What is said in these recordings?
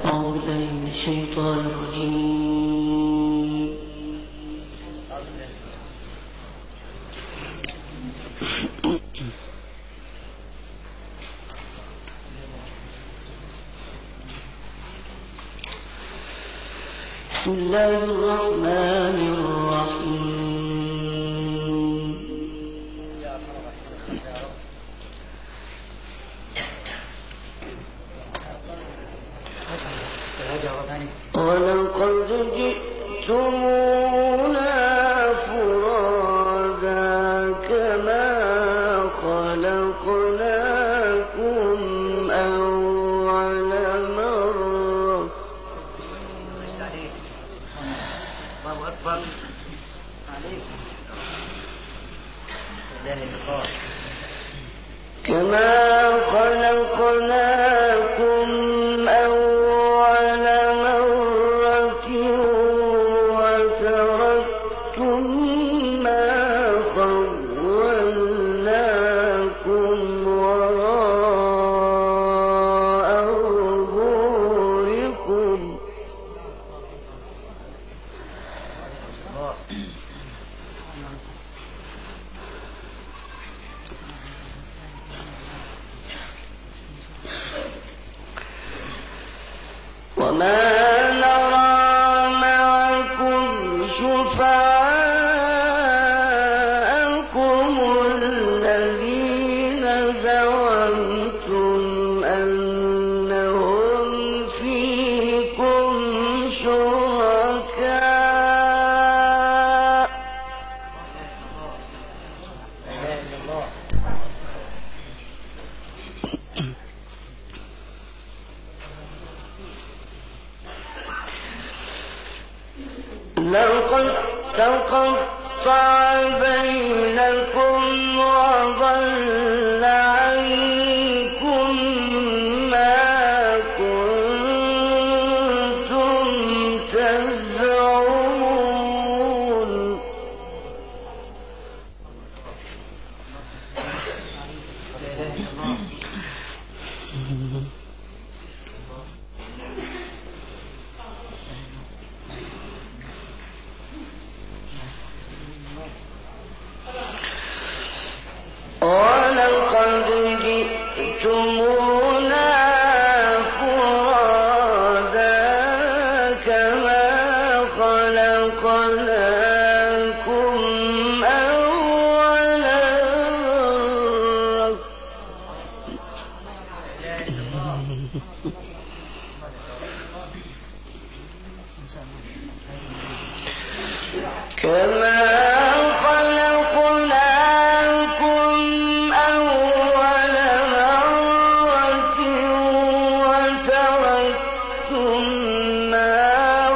أعوذ بالله من الشيطان الرجيم. بسم الله الرحمن الرحيم. ولقد جئتمونا فرادا كما خلقناكم أول مرة. كما خلقناكم أول مرة وتركتم ما خولناكم وراء ظهوركم. وما نرى معكم شفعاءكم الذين زعمتم أنهم فيكم شركاء لقد تقطع بينكم وضل عنكم ما كنتم تزعمون. ولقد جئتمونا فرادا كما خلقناكم أول مرة. كما خلقناكم أول مرة وتركتم ما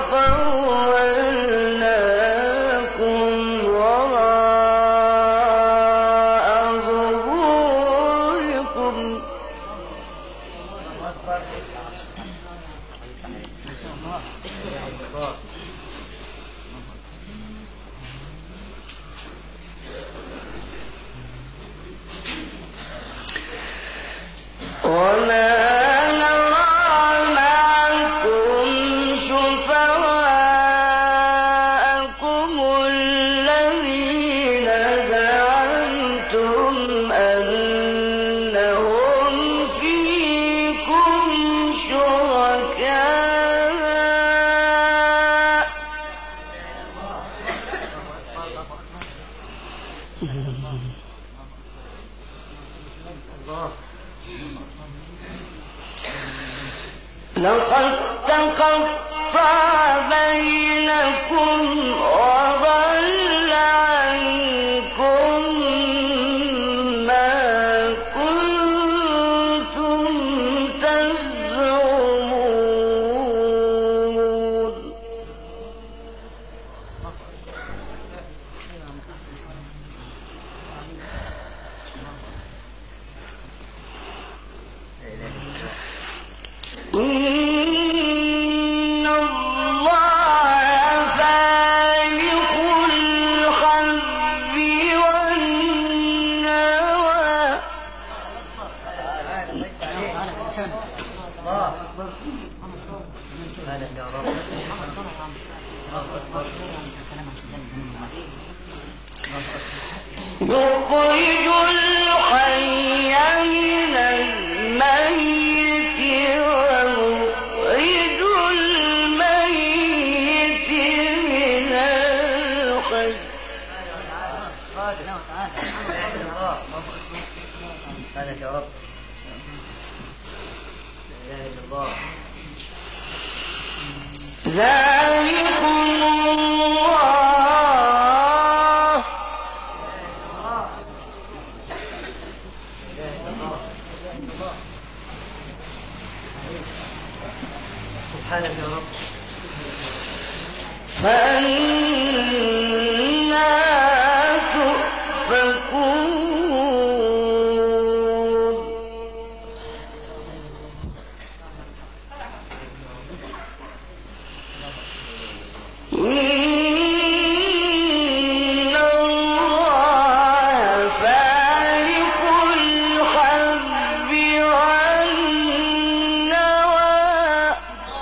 خولناكم وراء ظهوركم. وما نرى معكم شفعاءكم الذين زعمتم أنهم فيكم شركاء لقد تقطع بينكم وضل عنكم ما كنتم تزعمون. إن الله فالق مالك يا رب. يخرج الحي من الميت ومخرج الميت من الحي. مالك يا رب. لا إله إلا الله. ذلكم الله سبحانك يا رب. فأنا تؤفكون. إن الله فالق الحب والنوى.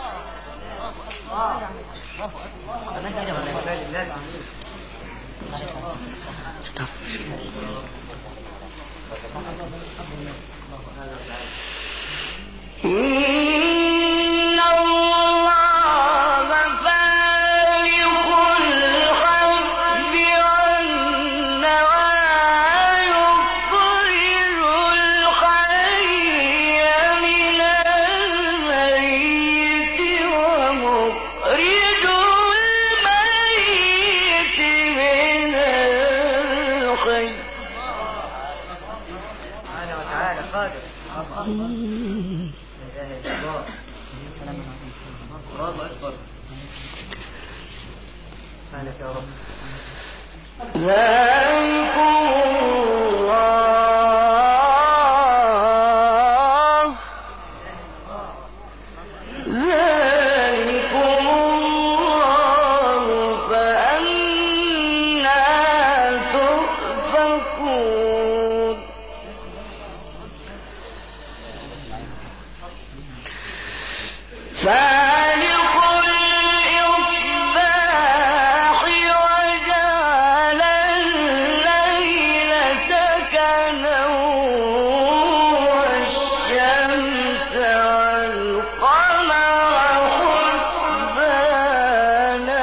إن الله فالق الحب والنوى يخرج الحي من الميت ومخرج الميت من الحي. سبحانه وتعالى قادر. لا إله إلا الله. الله أكبر. سبحانك يا رب. ذلكم الله ذلكم الله فأنا تؤفكون. فالق الإصباح وجعل الليل سكنا والشمس والقمر حسبانا.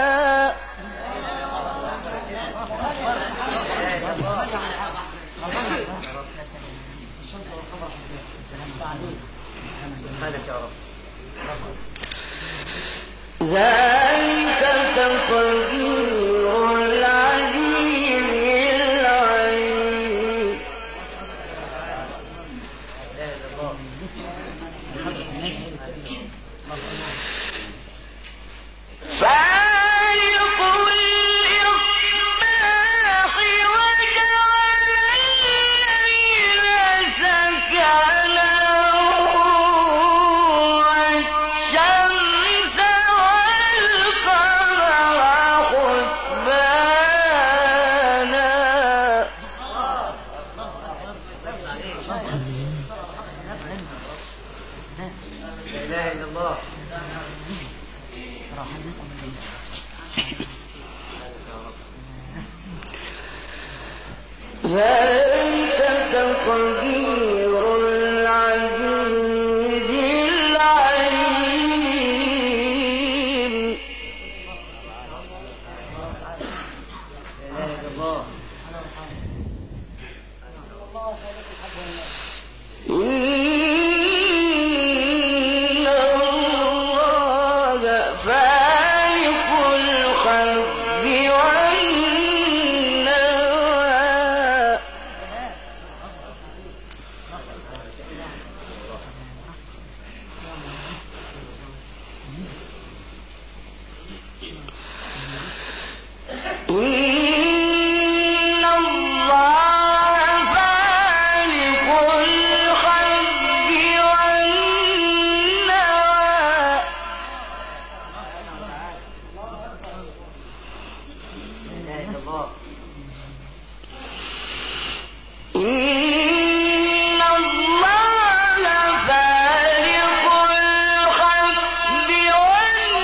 سبحانك يا رب. ذلك تقدير العزيز العليم. لا إله إلا الله. فالق الإصباح وجعل الليل سكنا والشمس والقمر حسبانا. لا إله إلا الله. ذلك تقدير العزيز العليم. لا إله إلا الله. إن الله فالق الحب والنوى. إن الله فالق الحب والنوى. لا إله إلا الله. إن الله فالق الحب والنوى.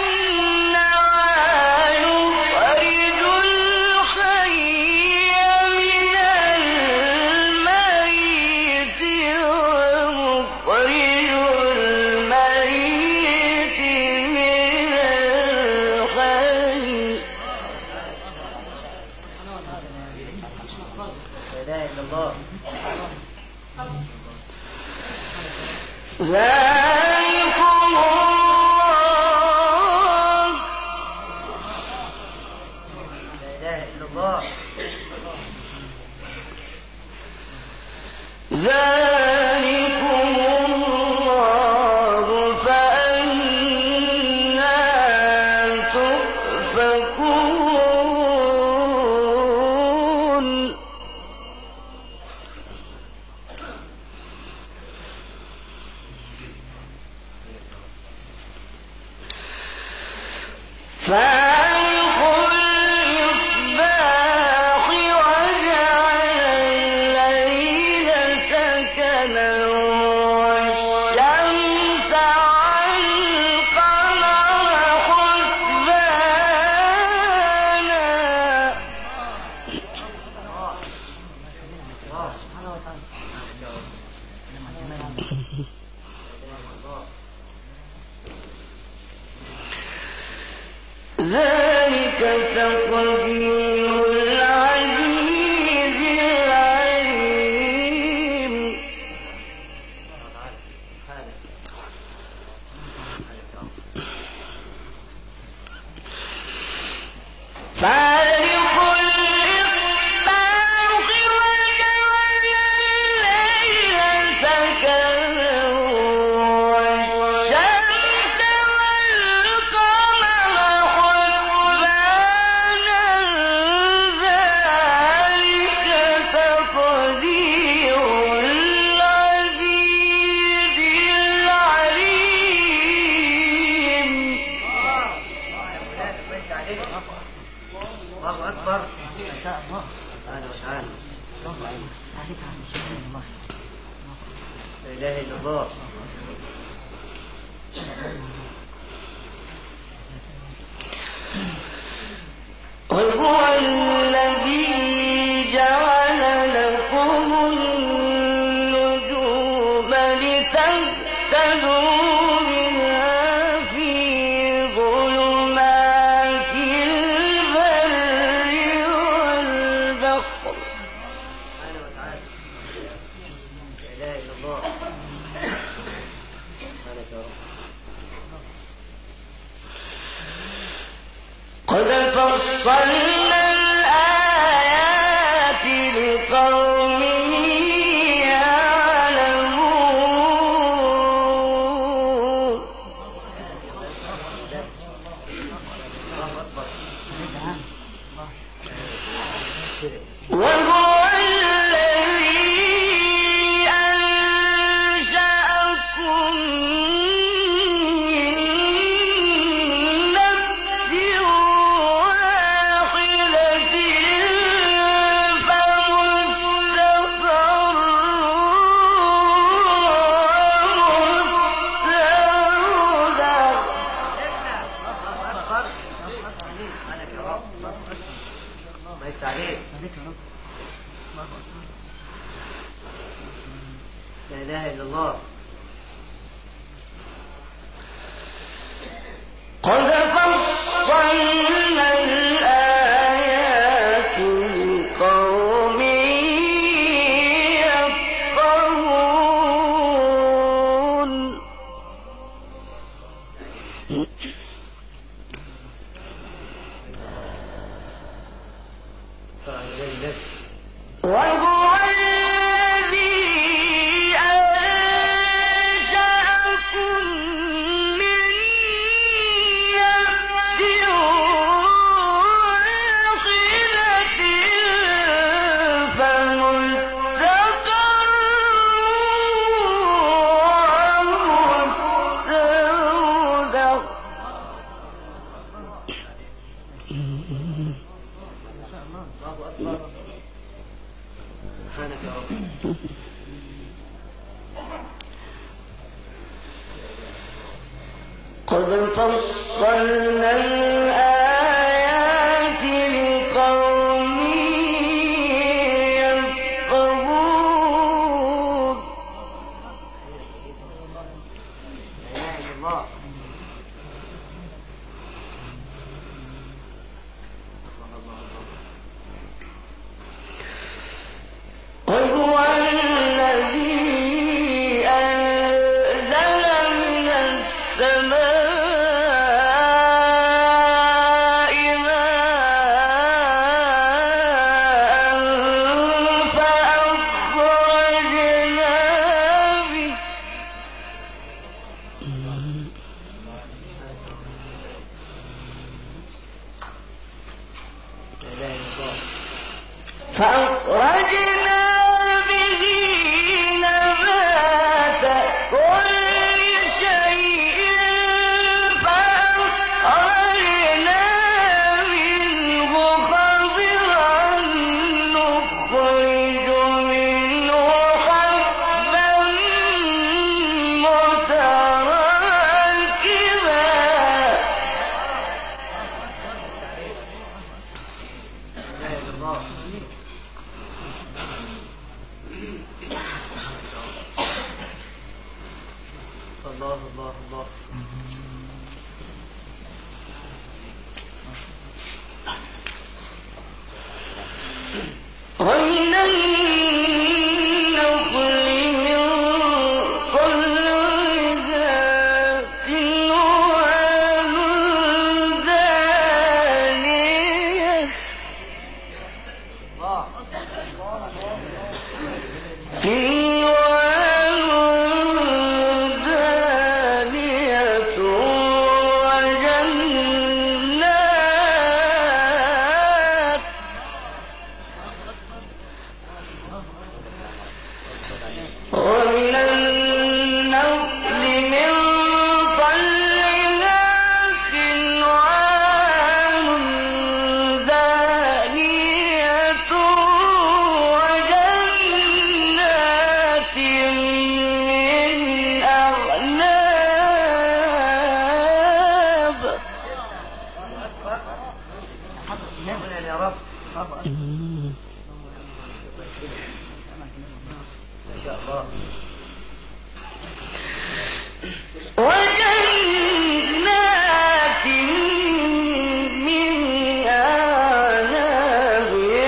فالق الإصباح وجعل الليل سكنا والشمس والقمر حسبانا ذلك تقدير العزيز العليم فالق الإصباح وجعل الليل سكنا والشمس والقمر حسبانا ذلك تقدير العزيز العليم. الله أكبر ما شاء الله تعالى وتعالى لا إله إلا الله. وهو الذي جعل لكم النجوم لتهتدوا بها في ظلمات البر والبحر تعالى وتعالى لا إله إلا الله. سبحانك يا رب. قد فصلنا الآيات لقوم يعلمون. وهو الذي أنشأكم من نفس واحدة فمستقر ومستودع. سبحانك يا رب. الله يفتح عليك. لا إله إلا الله. قد فصلنا الآيات لقوم يفقهون. وهو الذي أنشأكم من نفس واحدة فمستقر ومستودع. الله أكبر. سبحانك يا رب. قد فصلنا الآيات لقوم يفقهون. لا إله إلا الله. وهو الذي أنزل من السماء ماء فأخرجنا به لا إله إلا الله. فأخرجنا به نبات كل شيء فأخرجنا ومن النخل من طلعها قنوان دانية ومن النخل من طلعها قنوان دانية وجنات من أعناب يا رب ما شاء الله وجنات من أعناب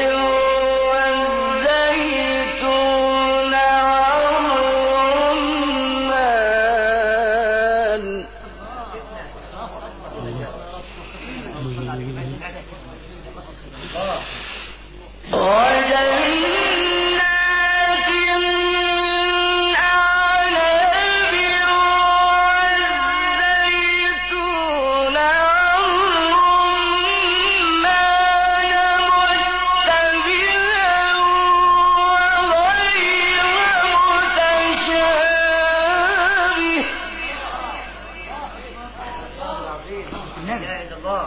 والزيتون والرمان وجنات من أعناب والزيتون والرمان متبعا وغير متشابه العظيم لا اله الا الله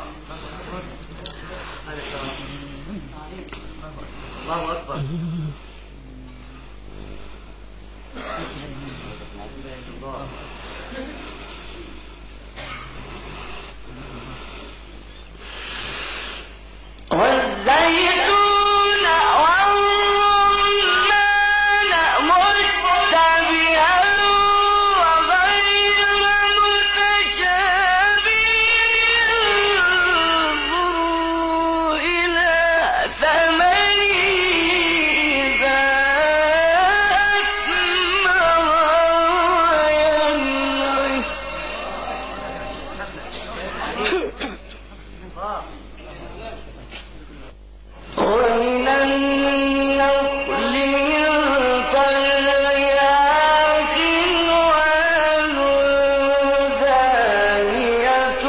الله اكبر لا اله الا الله والزيتون والرمان متبعا وغير متشابه انظروا إلى ثمره إذا أثمر وينعم الله ومن النخل من طلعها قنوان دانية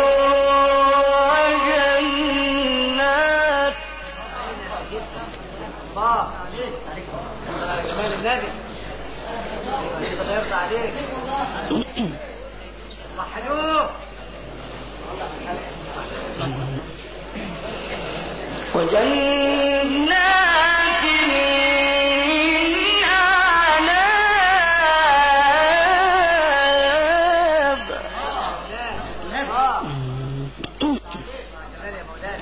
وجنات الله جمال النبي الله يرضى عليك وحدوه وجنات من أعناب الله جمال يا مولانا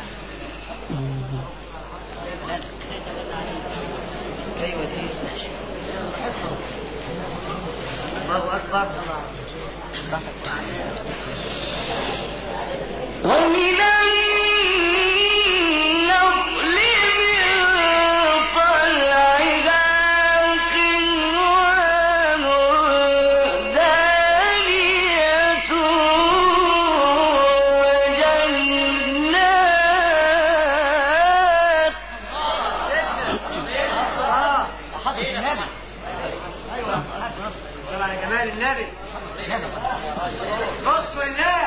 ايوه سيدي الله اكبر ومن النخل من طلعها قنوان دانية وجنات حضرة النبي ايوه السلام على جمال النبي رسول الله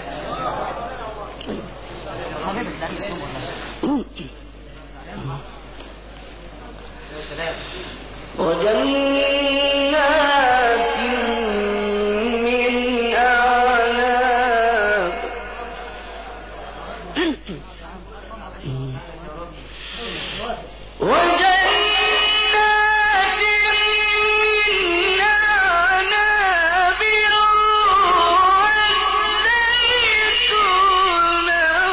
يا سلام وجنات من أعناب وجنات من أعناب والزيتون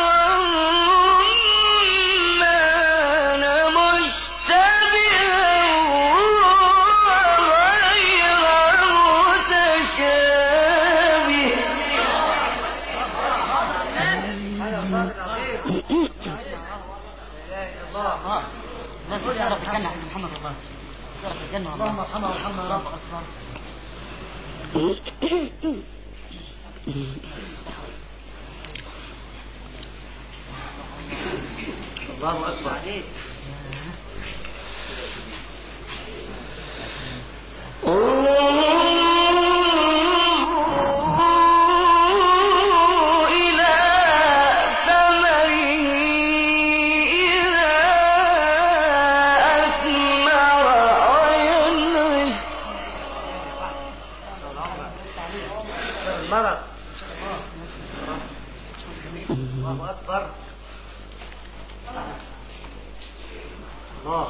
والرمان مشتبها وغير متشابه هذا الصادق العظيم لا اله الا الله يا رب الجنة محمد الله يا رب الجنة اللهم ارحمه وارحمنا يا رب أكبر. الله أكبر عليك. المرض. الله أكبر. الله.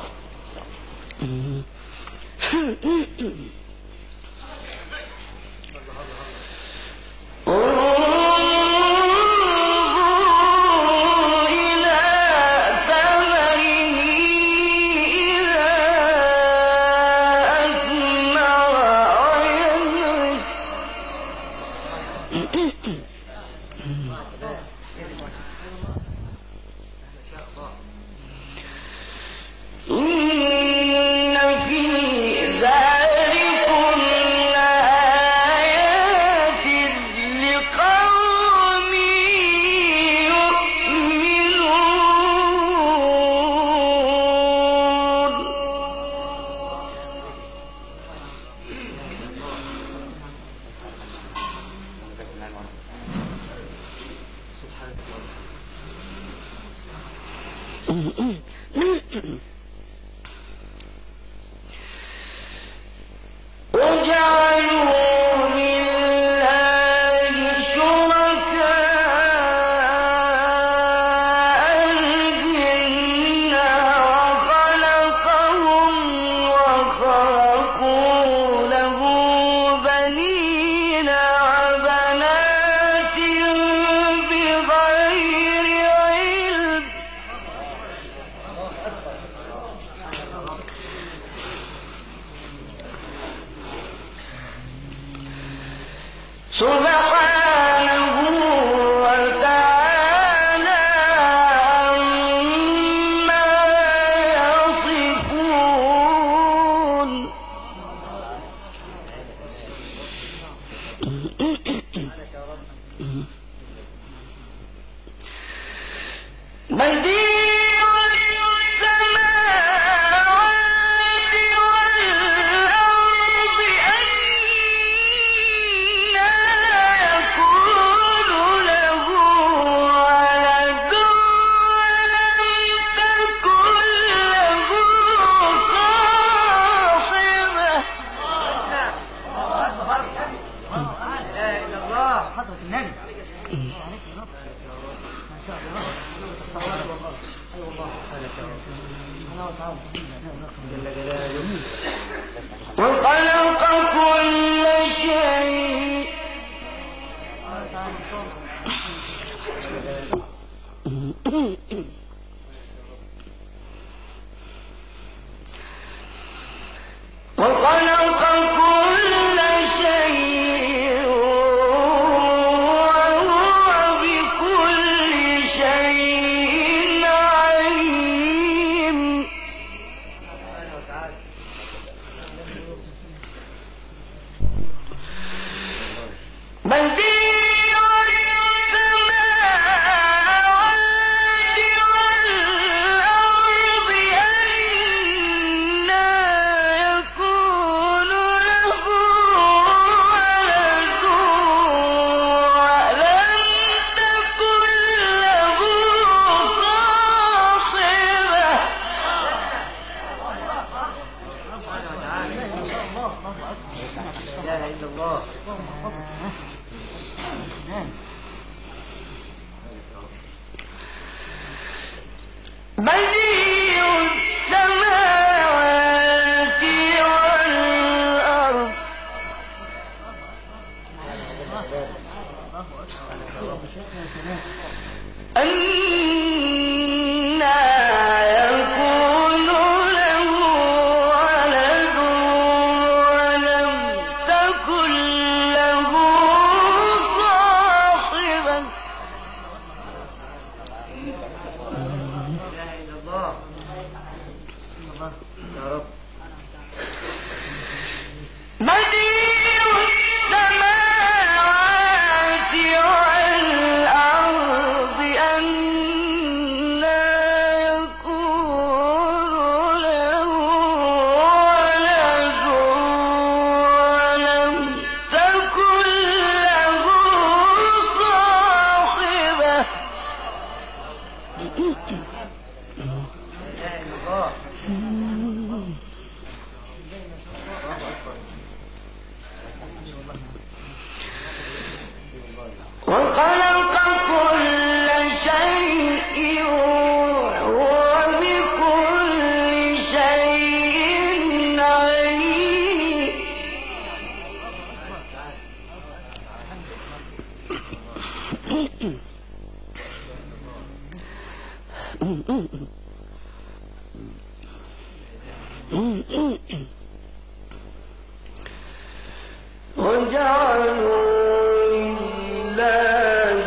وجعلوا لله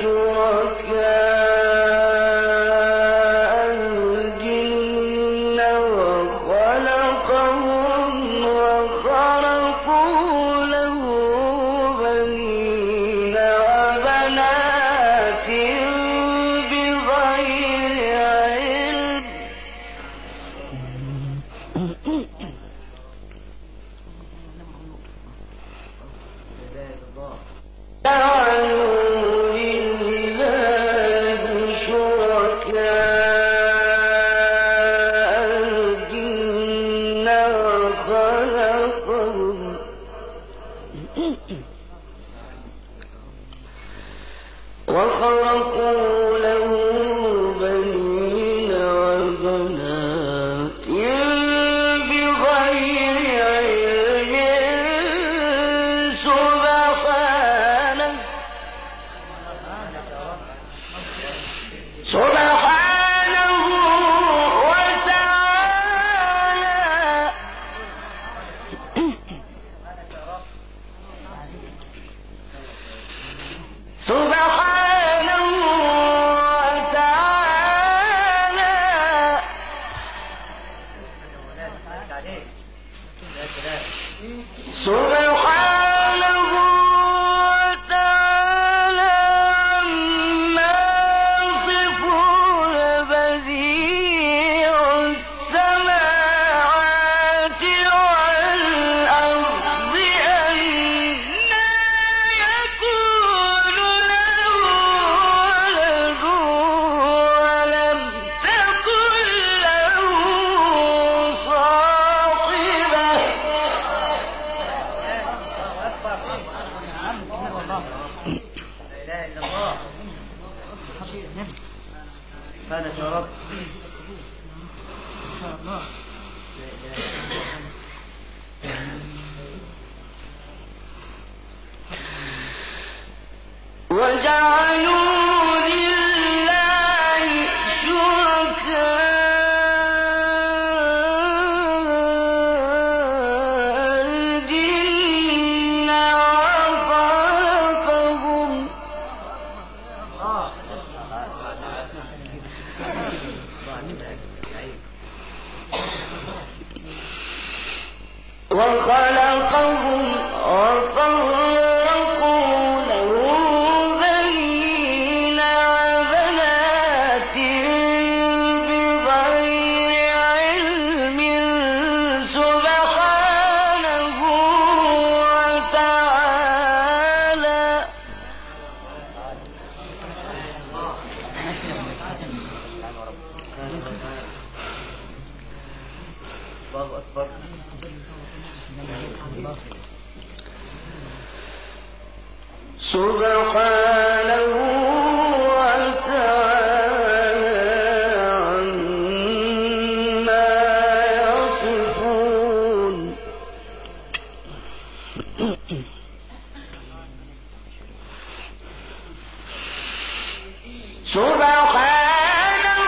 شركاء الجن وخلقهم وخرقوا له بنين وبنات بغير علم جعلوا لله شركاء الجن وخرقوا له بنين وبنات بغير علم سبحانه وتعالى سبحانه وتعالى سبحانه وتعالى عما يصفون بديع السماوات والأرض أنى يكون له ولد ولم تكن له صاحبة لا إله إلا الله. سبحانك يا رب. إن شاء الله. وجعلوا لله شركاء الجن وخلقهم وخرقوا له بنين وبنات بغير علم سبحانه وتعالى الله أكبر. سبحانه وتعالى عما يصفون سبحانه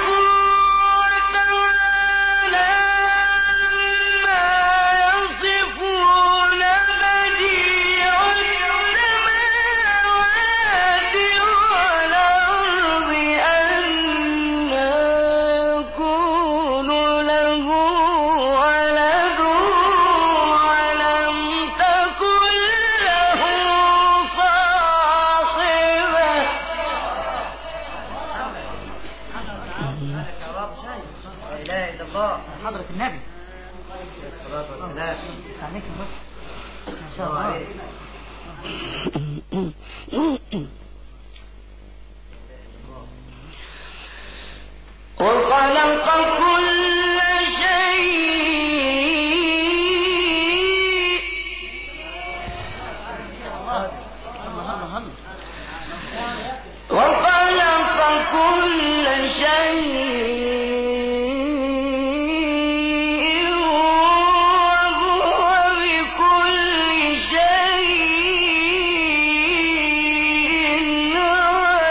وتعالى عما يصفون بديع السماوات والأرض أنى يكون له ولد ولم تكن له صاحبة لا إله إلا الله. حضرة النبي الصلاة والسلام. عليك يا رب. ما شاء الله الله. عليك. وخلق كل شيء وخلق كل شيء وهو بكل شيء عليم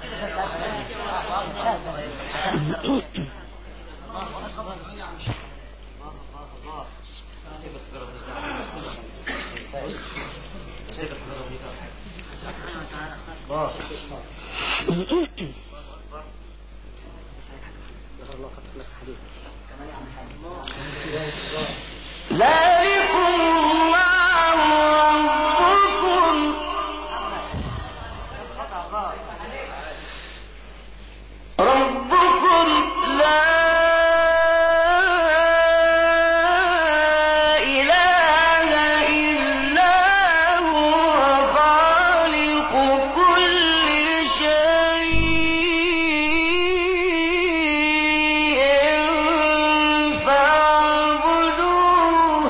ذلكم الله ربكم لا إله إلا هو خالق كل شيء فاعبدوه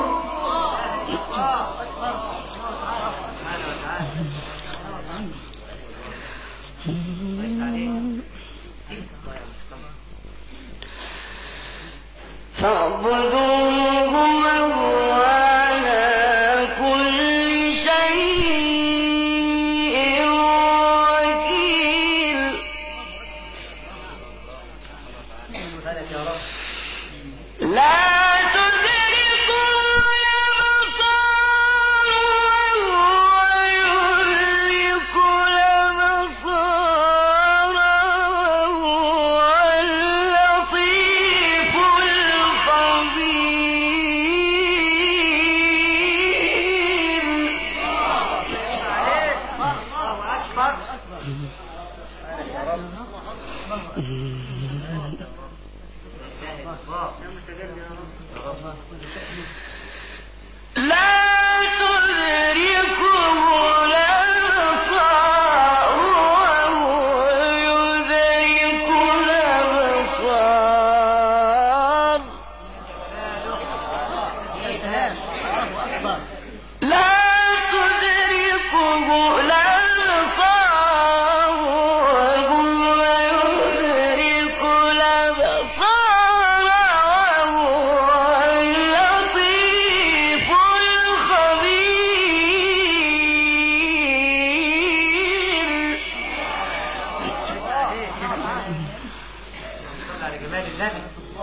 فاعبدوه وهو على كل شيء وكيل لا تدركه الأبصار وهو يدرك الأبصار وهو اللطيف الخبير لا تدركه الأبصار وهو يدرك الأبصار لا تدركه الأبصار وهو يدرك الأبصار وهو اللطيف الخبير صلى على جمال النبي.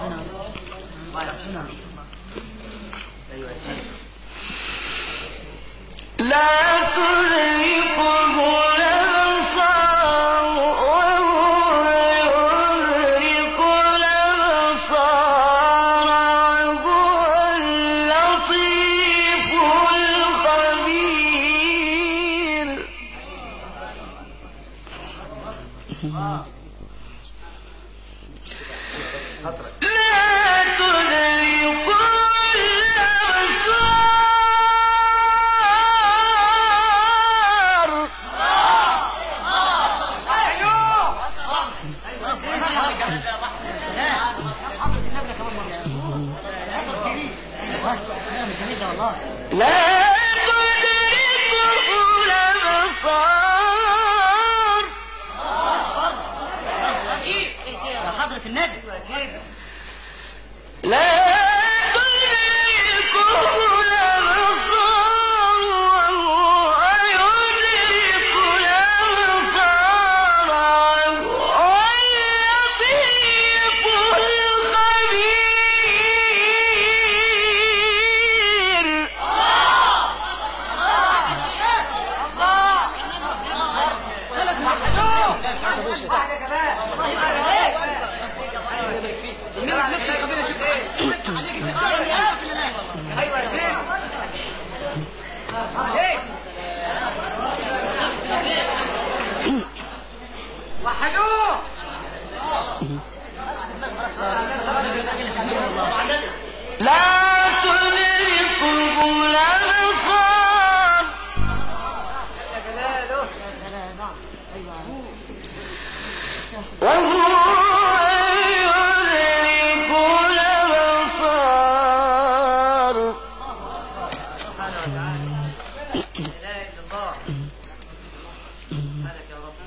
ايوه يا سيدي. لا تدركه الأبصار وهو يدرك الأبصار وهو اللطيف الخبير لا تدرك الأبصار لا تدركه الأبصار حضرة النبي لا تدركه الأبصار وهو يدرك الأبصار وهو اللطيف الخبير ايوه يا سيدي. وحدوه. لا تدركه الأبصار يا جلاله. وهو يدرك الأبصار سبحانه وتعالى. لا اله الا الله. سبحانك يا رب.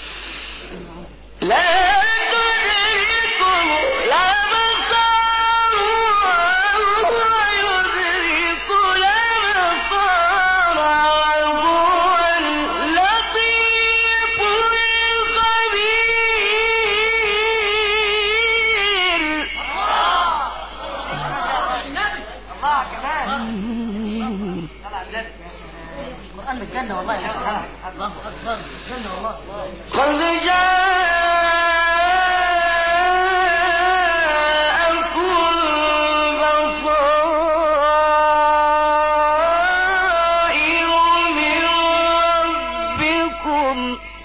لا تدركه الأبصار وهو يدرك الأبصار وهو اللطيف الخبير قد جاءكم بصائر من ربكم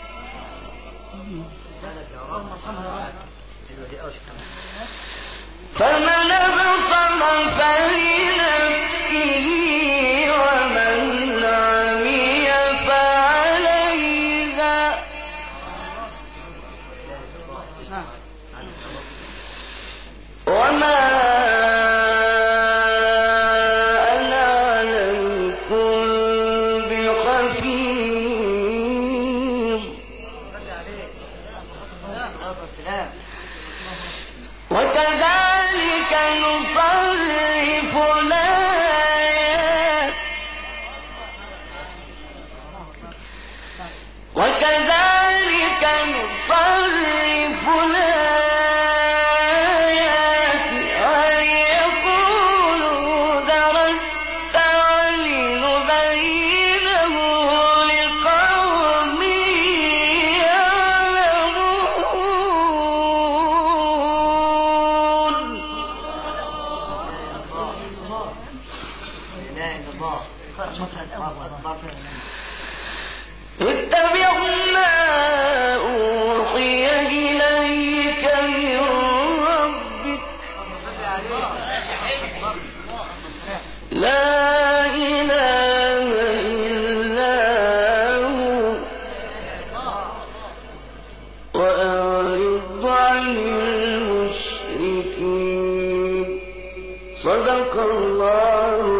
فمن أبصر فلنفسه ومن عمي فعليها وما أنا عليكم بحفيظ صلي عليه الصلاة والسلام. وكذلك نصرف الآيات وكذلك نصرف الآيات وليقولوا درست ولنبينه لقوم يعلمون لا إله إلا الله. الله أكبر. اتبع ما أوحي إليك من ربك صلي عليه. لا إله إلا هو وأعرض عن المشركين صدق الله